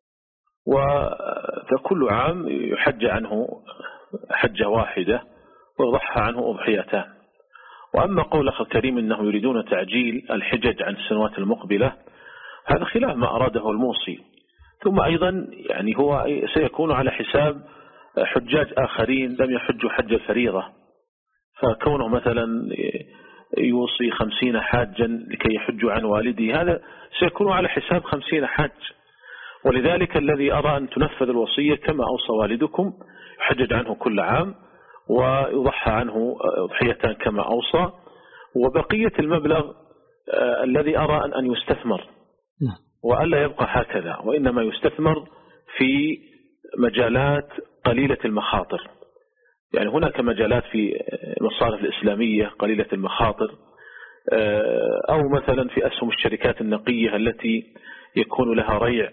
وكل عام يحج عنه حجة واحدة ويضحى عنه أضحيتان. وأما قول أخي الكريم أنه يريدون تعجيل الحجج عن السنوات المقبلة، هذا خلاف ما أراده الموصي. ثم أيضا يعني هو سيكون على حساب حجاج آخرين لم يحجوا حج الفريضة، فكونه مثلا يوصي خمسين حاجا لكي يحجوا عن والده، هذا سيكون على حساب خمسين حاج. ولذلك الذي أرى أن تنفذ الوصية كما أوصى والدكم، يحجج عنه كل عام ويضحى عنه أضحيتان كما أوصى، وبقية المبلغ آه الذي أرى أن, أن يستثمر وألا يبقى هكذا، وإنما يستثمر في مجالات قليلة المخاطر. يعني هناك مجالات في المصارف الإسلامية قليلة المخاطر، آه أو مثلا في أسهم الشركات النقية التي يكون لها ريع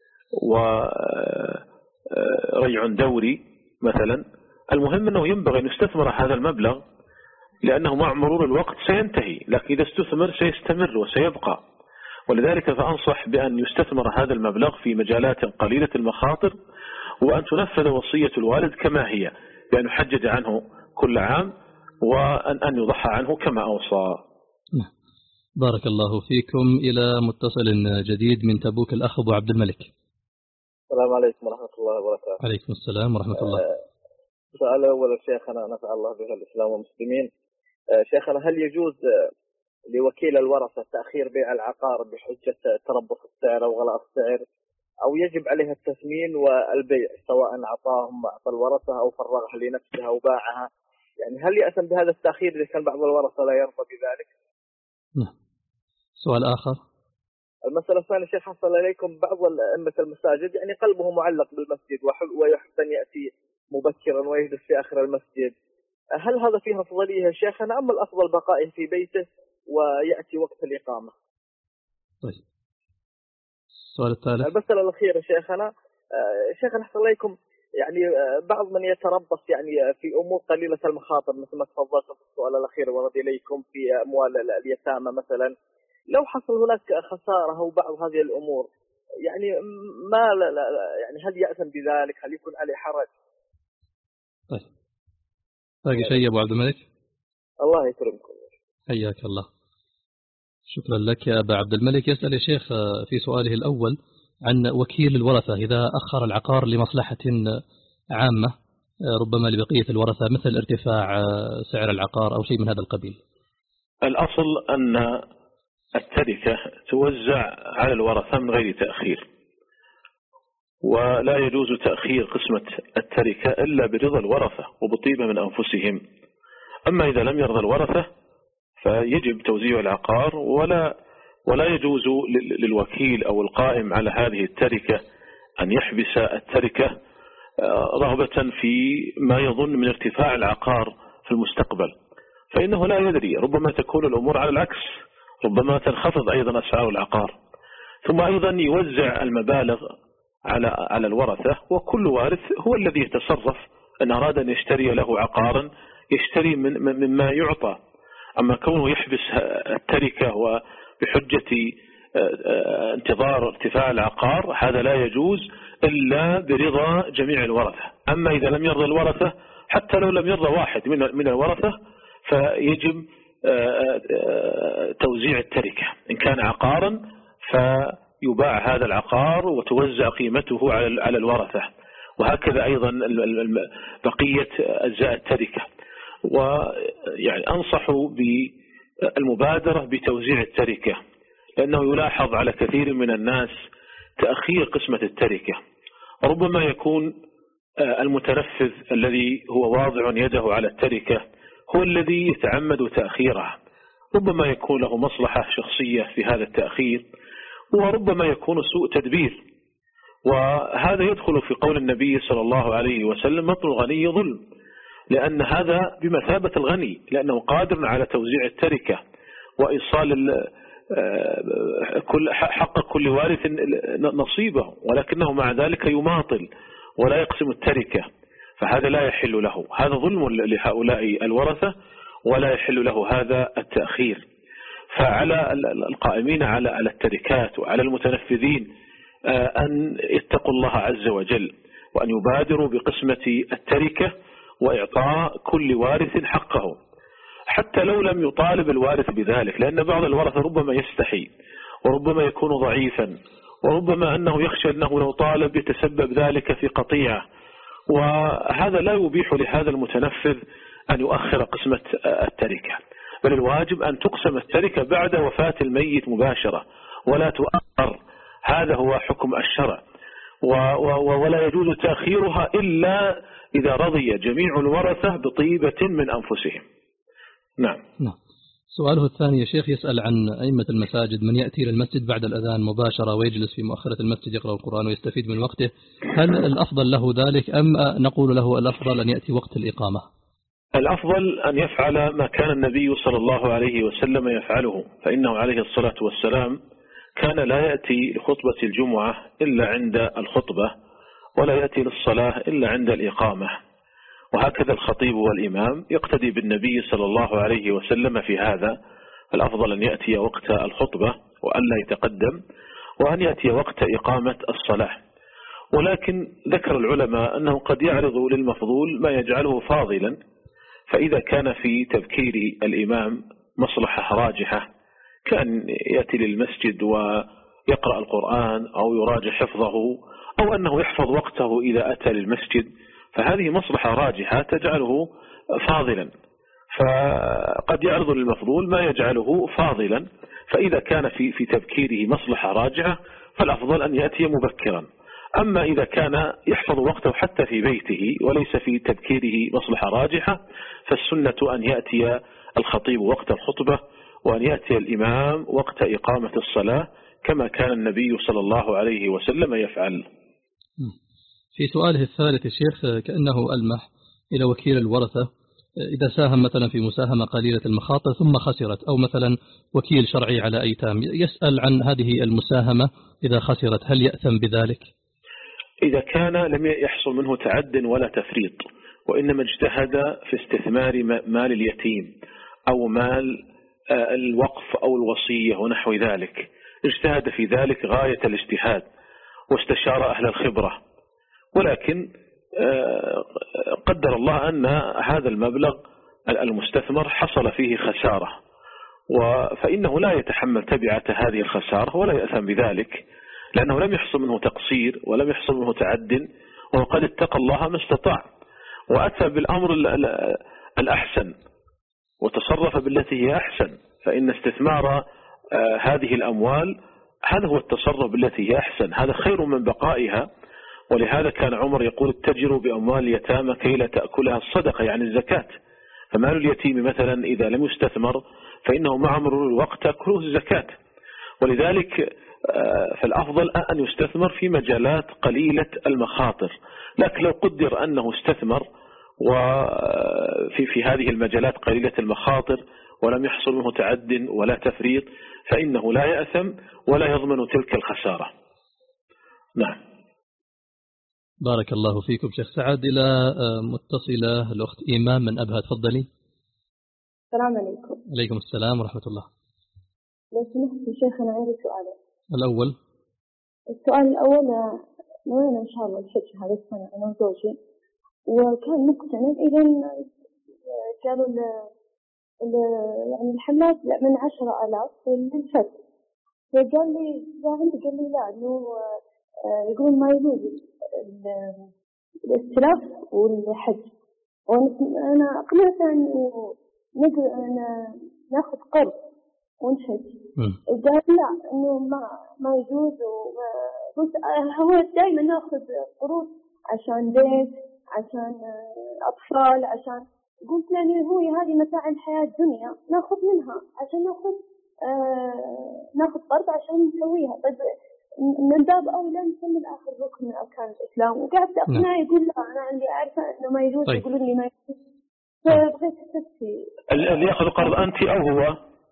وريع دوري مثلا. المهم أنه ينبغي أن يستثمر هذا المبلغ، لأنه مع مرور الوقت سينتهي، لكن إذا استثمر سيستمر وسيبقى. ولذلك فأنصح بأن يستثمر هذا المبلغ في مجالات قليلة المخاطر، وأن تنفذ وصية الوالد كما هي، بأن يحجج عنه كل عام وأن أن يضحى عنه كما أوصى. بارك الله فيكم. إلى متصل جديد من تبوك الأخ أبو عبد الملك. السلام عليكم ورحمة الله وبركاته. عليكم السلام ورحمة الله. سؤال أول شيخنا نفع الله به الإسلام والمسلمين. شيخنا هل يجوز لوكيل الورثة تأخير بيع العقار بحجة تربص السعر أو غلاء السعر، أو يجب عليها التثمين والبيع سواء أعطاهم أعطى الورثة أو فرغها لنفسها أو باعها؟ يعني هل يأثم بهذا التأخير إذا كان بعض الورثة لا يرضى بذلك؟ نعم. سؤال آخر. المسألة الثانية شيخ، حصل إليكم بعض أئمة المساجد يعني قلبه معلق بالمسجد ويحب أن يأتي مبكرا ويجلس في آخر المسجد، هل هذا فيه أفضلية شيخنا أم الأفضل بقائه في بيته ويأتي وقت الإقامة. طيب السؤال الثالث. المسألة الأخيرة شيخنا، شيخنا أحسن الله إليكم، يعني بعض من يتربص يعني في أمور قليلة المخاطر مثل ما تفضلتم في السؤال الأخير ورد إليكم في أموال اليتامى مثلا، لو حصل هناك خسارة أو بعض هذه الأمور يعني ما لا لا يعني هل يأثم بذلك؟ هل يكون عليه حرج؟ طيب باقي شيء يا أبو عبد الملك؟ الله يكرمكم. حياك الله. شكرا لك يا أبا عبد الملك. يسأل يا شيخ في سؤاله الأول عن وكيل الورثة إذا أخر العقار لمصلحة عامة ربما لبقية الورثة مثل ارتفاع سعر العقار أو شيء من هذا القبيل. الأصل أن التركة توزع على الورثة من غير تأخير، ولا يجوز تأخير قسمة التركة إلا برضا الورثة وبطيبة من أنفسهم. أما إذا لم يرضى الورثة فيجب توزيع العقار، ولا ولا يجوز للوكيل أو القائم على هذه التركة أن يحبس التركة رغبة في ما يظن من ارتفاع العقار في المستقبل، فإنه لا يدري، ربما تكون الأمور على العكس، ربما تنخفض أيضا أسعار العقار. ثم أيضا يوزع المبالغ على على الورثة، وكل وارث هو الذي يتصرف إن أراد أن يشتري له عقارا يشتري من مما يعطى. أما كونه يحبس التركة وبحجة انتظار ارتفاع العقار هذا لا يجوز إلا برضا جميع الورثة. أما إذا لم يرضى الورثة، حتى لو لم يرضى واحد من من الورثة، فيجب توزيع التركة. إن كان عقارا فيباع هذا العقار وتوزع قيمته على على الورثة، وهكذا أيضا بقية أجزاء التركة. ويعني أنصح بالمبادرة بتوزيع التركة، لأنه يلاحظ على كثير من الناس تأخير قسمة التركة. ربما يكون المتنفذ الذي هو واضع يده على التركة هو الذي يتعمد تأخيرها، ربما يكون له مصلحة شخصية في هذا التأخير، وربما يكون سوء تدبير. وهذا يدخل في قول النبي صلى الله عليه وسلم: مطل الغني ظلم، لأن هذا بمثابة الغني، لأنه قادر على توزيع التركة وإيصال كل حق كل وارث نصيبه، ولكنه مع ذلك يماطل ولا يقسم التركة، فهذا لا يحل له، هذا ظلم لهؤلاء الورثة ولا يحل له هذا التأخير. فعلى القائمين على على التركات وعلى المتنفذين أن يتقوا الله عز وجل، وأن يبادروا بقسمة التركة وإعطاء كل وارث حقه، حتى لو لم يطالب الوارث بذلك، لأن بعض الورثة ربما يستحي، وربما يكون ضعيفا، وربما أنه يخشى أنه لو طالب يتسبب ذلك في قطيعة، وهذا لا يبيح لهذا المتنفذ أن يؤخر قسمة التركة، بل الواجب أن تقسم التركة بعد وفاة الميت مباشرة ولا تؤخر. هذا هو حكم الشرع، ولا يجوز تأخيرها إلا إذا رضي جميع الورثة بطيبة من أنفسهم. نعم. نعم. سؤاله الثاني يا شيخ يسأل عن أئمة المساجد، من يأتي للمسجد بعد الأذان مباشرة ويجلس في مؤخرة المسجد يقرأ القرآن ويستفيد من وقته، هل الأفضل له ذلك أم نقول له الأفضل أن يأتي وقت الإقامة؟ الأفضل أن يفعل ما كان النبي صلى الله عليه وسلم يفعله، فإنه عليه الصلاة والسلام كان لا يأتي لخطبة الجمعة إلا عند الخطبة، ولا يأتي للصلاة إلا عند الإقامة. وهكذا الخطيب والإمام يقتدي بالنبي صلى الله عليه وسلم في هذا. الأفضل أن يأتي وقت الخطبة وأن لا يتقدم، وأن يأتي وقت إقامة الصلاة. ولكن ذكر العلماء أنه قد يعرض للمفضول ما يجعله فاضلا، فإذا كان في تذكير الإمام مصلحة راجحة كان يأتي للمسجد ويقرأ القرآن أو يراجع حفظه، أو أنه يحفظ وقته إذا أتى للمسجد، فهذه مصلحة راجحة تجعله فاضلا. فقد يعرض للمفضول ما يجعله فاضلا، فإذا كان في في تذكيره مصلحة راجعة فالأفضل أن يأتي مبكرا. أما إذا كان يحفظ وقته حتى في بيته وليس في تذكيره مصلحة راجحة، فالسنة أن يأتي الخطيب وقت الخطبة، وأن يأتي الإمام وقت إقامة الصلاة، كما كان النبي صلى الله عليه وسلم يفعل. في سؤاله الثالث يا شيخ كأنه ألمح إلى وكيل الورثة إذا ساهم مثلا في مساهمة قليلة المخاطر ثم خسرت، أو مثلا وكيل شرعي على أيتام، يسأل عن هذه المساهمة إذا خسرت هل يأثم بذلك؟ إذا كان لم يحصل منه تعد ولا تفريط، وإنما اجتهد في استثمار مال اليتيم أو مال الوقف أو الوصية ونحو ذلك، اجتهد في ذلك غاية الاجتهاد واستشار أهل الخبرة، ولكن قدر الله أن هذا المبلغ المستثمر حصل فيه خسارة، فإنه لا يتحمل تبعة هذه الخسارة ولا يأثم بذلك، لأنه لم يحصل منه تقصير ولم يحصل منه تعد، وقد اتقى الله ما استطاع وأتى بالأمر الأحسن وتصرف بالتي هي أحسن. فإن استثمار هذه الأموال هذا هو التصرف بالتي هي أحسن، هذا خير من بقائها. ولهذا كان عمر يقول اتجروا بأموال اليتامى كي لا تأكلها الصدقة، يعني الزكاة. فمال اليتيم مثلا إذا لم يستثمر فإنه مع مرور الوقت تأكله الزكاة. ولذلك فالأفضل أن يستثمر في مجالات قليلة المخاطر، لكن لو قدر أنه استثمر وفي في هذه المجالات قليلة المخاطر ولم يحصل منه تعد ولا تفريط فإنه لا يأثم ولا يضمن تلك الخسارة. نعم. بارك الله فيكم شيخ سعد. إلى متصلة الأخت إيمان من أبها، تفضلي. السلام عليكم. عليكم السلام ورحمة الله. لو سمحت يا شيخ أنا عندي سؤالين. الأول، السؤال الأول، نوينا إن شاء الله الحج هذا السنة أنا وزوجي، وكان مقتنع إذا قالوا يعني الحملات من عشرة آلاف للفرد، فقال لي إذا عندي قال لي لا، إنه يقولون ما يجوز الاستلاف والحج، وأنا أقنعت أنه نقدر ناخذ قرض ونحج. قال لا إنه ما ما يجوز، وقلت هو دائما ناخذ قروض عشان بيت، عشان أطفال، عشان قلت يعني هو هذه متاع الحياة الدنيا ناخذ منها عشان ناخذ آه ناخذ قرض عشان نسويها. طيب من باب أولى نسمي الآخر ركن من أركان الإسلام، وقعدت أقنعه يقول لا أنا اللي أعرفه إنه ما يجوز. طيب. يقولون لي ما يجوز، فبغيت أستفسر اللي يأخذ قرض أنت أو هو؟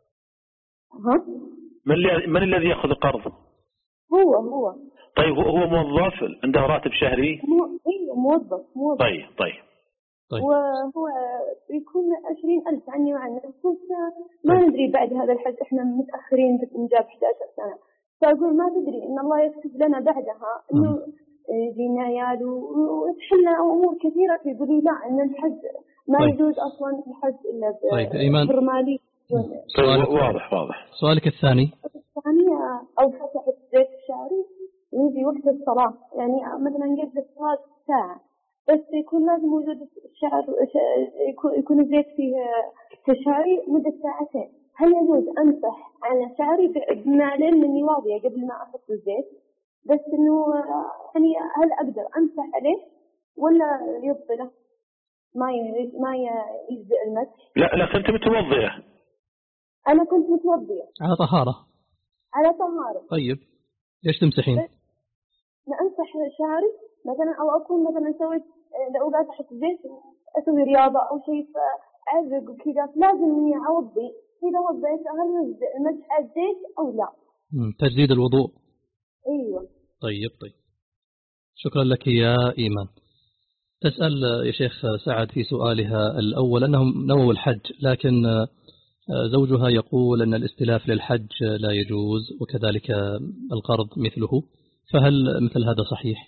ها؟ من اللي من الذي يأخذ قرض؟ هو هو. طيب هو موظف عنده راتب شهري؟ مو إيه موظف موظف. طيب طيب. طيب. وهو يكون عشرين ألف عني وعنه، بس ما طيب. ندري بعد هذا الحج إحنا متأخرين بنجاب إحدى عشرة سنة، فأقول ما تدري إن الله يكتب لنا بعدها إنه يجينا عيال وتحلنا أمور كثيرة. يقول لي لا إن الحج ما طيب. يجوز أصلا الحج إلا برمالي. طيب واضح واضح. سؤالك الثاني. الثانية أو فتحت زيت شعري يجي وقت الصلاة، يعني مثلا قبل الصلاة ساعة، بس يكون لازم وجود الشعر، يكون يكون الزيت فيه في شعري مدة ساعتين. هل يجوز أمسح على شعري بمعلن مني واضية قبل ما أحط الزيت؟ بس إنه يعني هل أقدر أمسح عليه ولا يبطله؟ ما ي... ما يجزئ المسح؟ لا لا كنت متوضئة. أنا كنت متوضئة. على طهارة. على طهارة. طيب إيش تمسحين؟ أمسح شعري مثلا، أو أكون مثلا سويت لو قاعد أحط زيت أسوي رياضة أو شيء فأعرق وكذا، لازم إني أوضي. إذا وضيت هل يجزئ المسح على الزيت أو لا؟ تجديد الوضوء. أيوة. طيب طيب. شكرا لك يا إيمان. تسأل يا شيخ سعد في سؤالها الأول أنهم نووا الحج، لكن زوجها يقول أن الاستلاف للحج لا يجوز وكذلك القرض مثله، فهل مثل هذا صحيح؟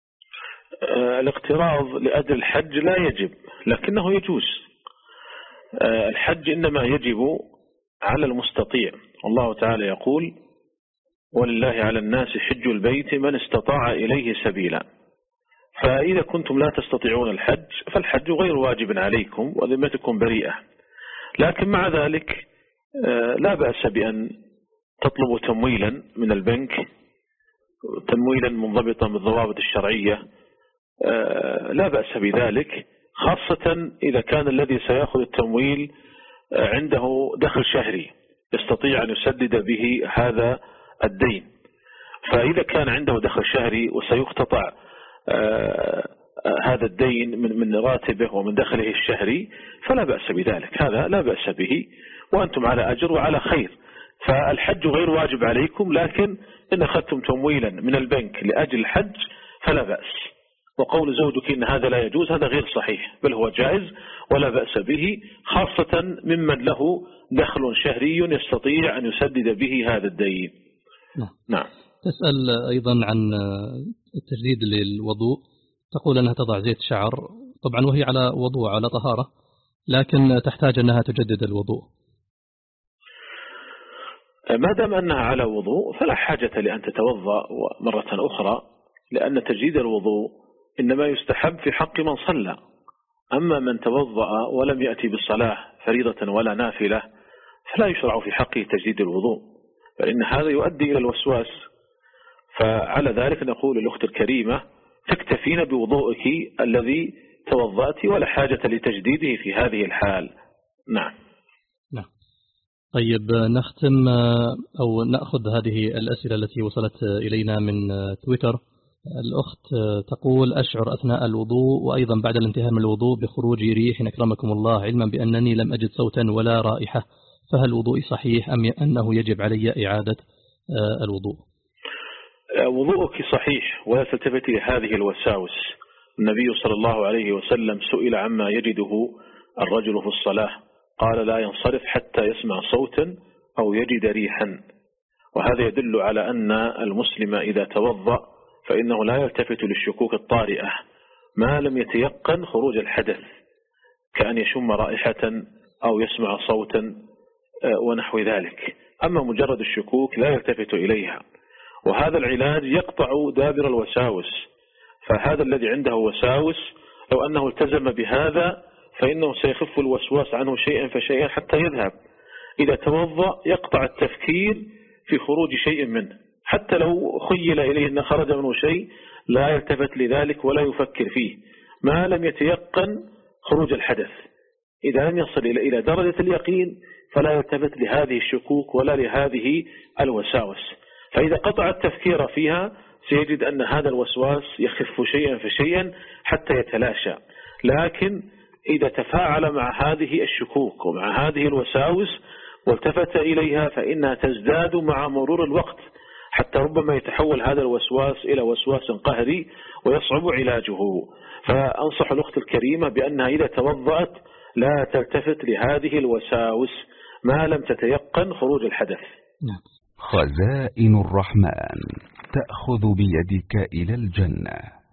الاقتراض لأجل الحج لا يجب، لكنه يجوز. الحج إنما يجب على المستطيع، الله تعالى يقول ولله على الناس حج البيت من استطاع إليه سبيلا. فإذا كنتم لا تستطيعون الحج فالحج غير واجب عليكم وذمتكم بريئة، لكن مع ذلك لا بأس بأن تطلبوا تمويلا من البنك، تمويلا منضبطا بالضوابط الشرعية، لا بأس بذلك، خاصة إذا كان الذي سيأخذ التمويل عنده دخل شهري يستطيع أن يسدد به هذا الدين. فإذا كان عنده دخل شهري وسيقتطع هذا الدين من من راتبه ومن دخله الشهري فلا بأس بذلك، هذا لا بأس به، وأنتم على أجر وعلى خير. فالحج غير واجب عليكم، لكن إن أخذتم تمويلا من البنك لأجل الحج فلا بأس. وقول زوجك إن هذا لا يجوز هذا غير صحيح، بل هو جائز ولا بأس به، خاصة ممن له دخل شهري يستطيع أن يسدد به هذا الدين. نعم. نعم. تسأل أيضا عن التجديد للوضوء، تقول أنها تضع زيت شعر طبعا وهي على وضوء على طهارة، لكن تحتاج أنها تجدد الوضوء. ما دام أنها على وضوء فلا حاجة لأن تتوضأ مرة أخرى، لأن تجديد الوضوء إنما يستحب في حق من صلى. أما من توضأ ولم يأتي بالصلاة فريضة ولا نافلة فلا يشرع في حقه تجديد الوضوء، فإن هذا يؤدي إلى الوسواس. فعلى ذلك نقول للأخت الكريمة تكتفين بوضوءك الذي توضأت ولا حاجة لتجديده في هذه الحال. نعم. نعم. طيب نختم أو نأخذ هذه الأسئلة التي وصلت إلينا من تويتر. الأخت تقول: أشعر أثناء الوضوء وأيضا بعد الانتهاء من الوضوء بخروج ريح أكرمكم الله، علما بأنني لم أجد صوتا ولا رائحة، فهل وضوئي صحيح أم أنه يجب علي إعادة الوضوء؟ وضوءك صحيح ولا تلتفت لهذه الوساوس. النبي صلى الله عليه وسلم سئل عما يجده الرجل في الصلاة قال: لا ينصرف حتى يسمع صوتا أو يجد ريحا. وهذا يدل على أن المسلم إذا توضأ فإنه لا يلتفت للشكوك الطارئة ما لم يتيقن خروج الحدث، كأن يشم رائحة أو يسمع صوتا ونحو ذلك. أما مجرد الشكوك لا يلتفت إليها، وهذا العلاج يقطع دابر الوساوس. فهذا الذي عنده وساوس لو أنه التزم بهذا فإنه سيخف الوسواس عنه شيئا فشيئا حتى يذهب. إذا توضأ يقطع التفكير في خروج شيء منه، حتى لو خيل إليه أن خرج منه شيء لا يلتفت لذلك ولا يفكر فيه ما لم يتيقن خروج الحدث. إذا لم يصل إلى درجة اليقين فلا يلتفت لهذه الشكوك ولا لهذه الوساوس. فإذا قطع التفكير فيها سيجد أن هذا الوسواس يخف شيئا فشيئا حتى يتلاشى. لكن إذا تفاعل مع هذه الشكوك ومع هذه الوساوس والتفت إليها فإنها تزداد مع مرور الوقت، حتى ربما يتحول هذا الوسواس إلى وسواس قهري ويصعب علاجه. فأنصح الأخت الكريمة بأنها إذا توضأت لا تلتفت لهذه الوساوس ما لم تتيقن خروج الحدث. خزائن الرحمن تأخذ بيدك إلى الجنة.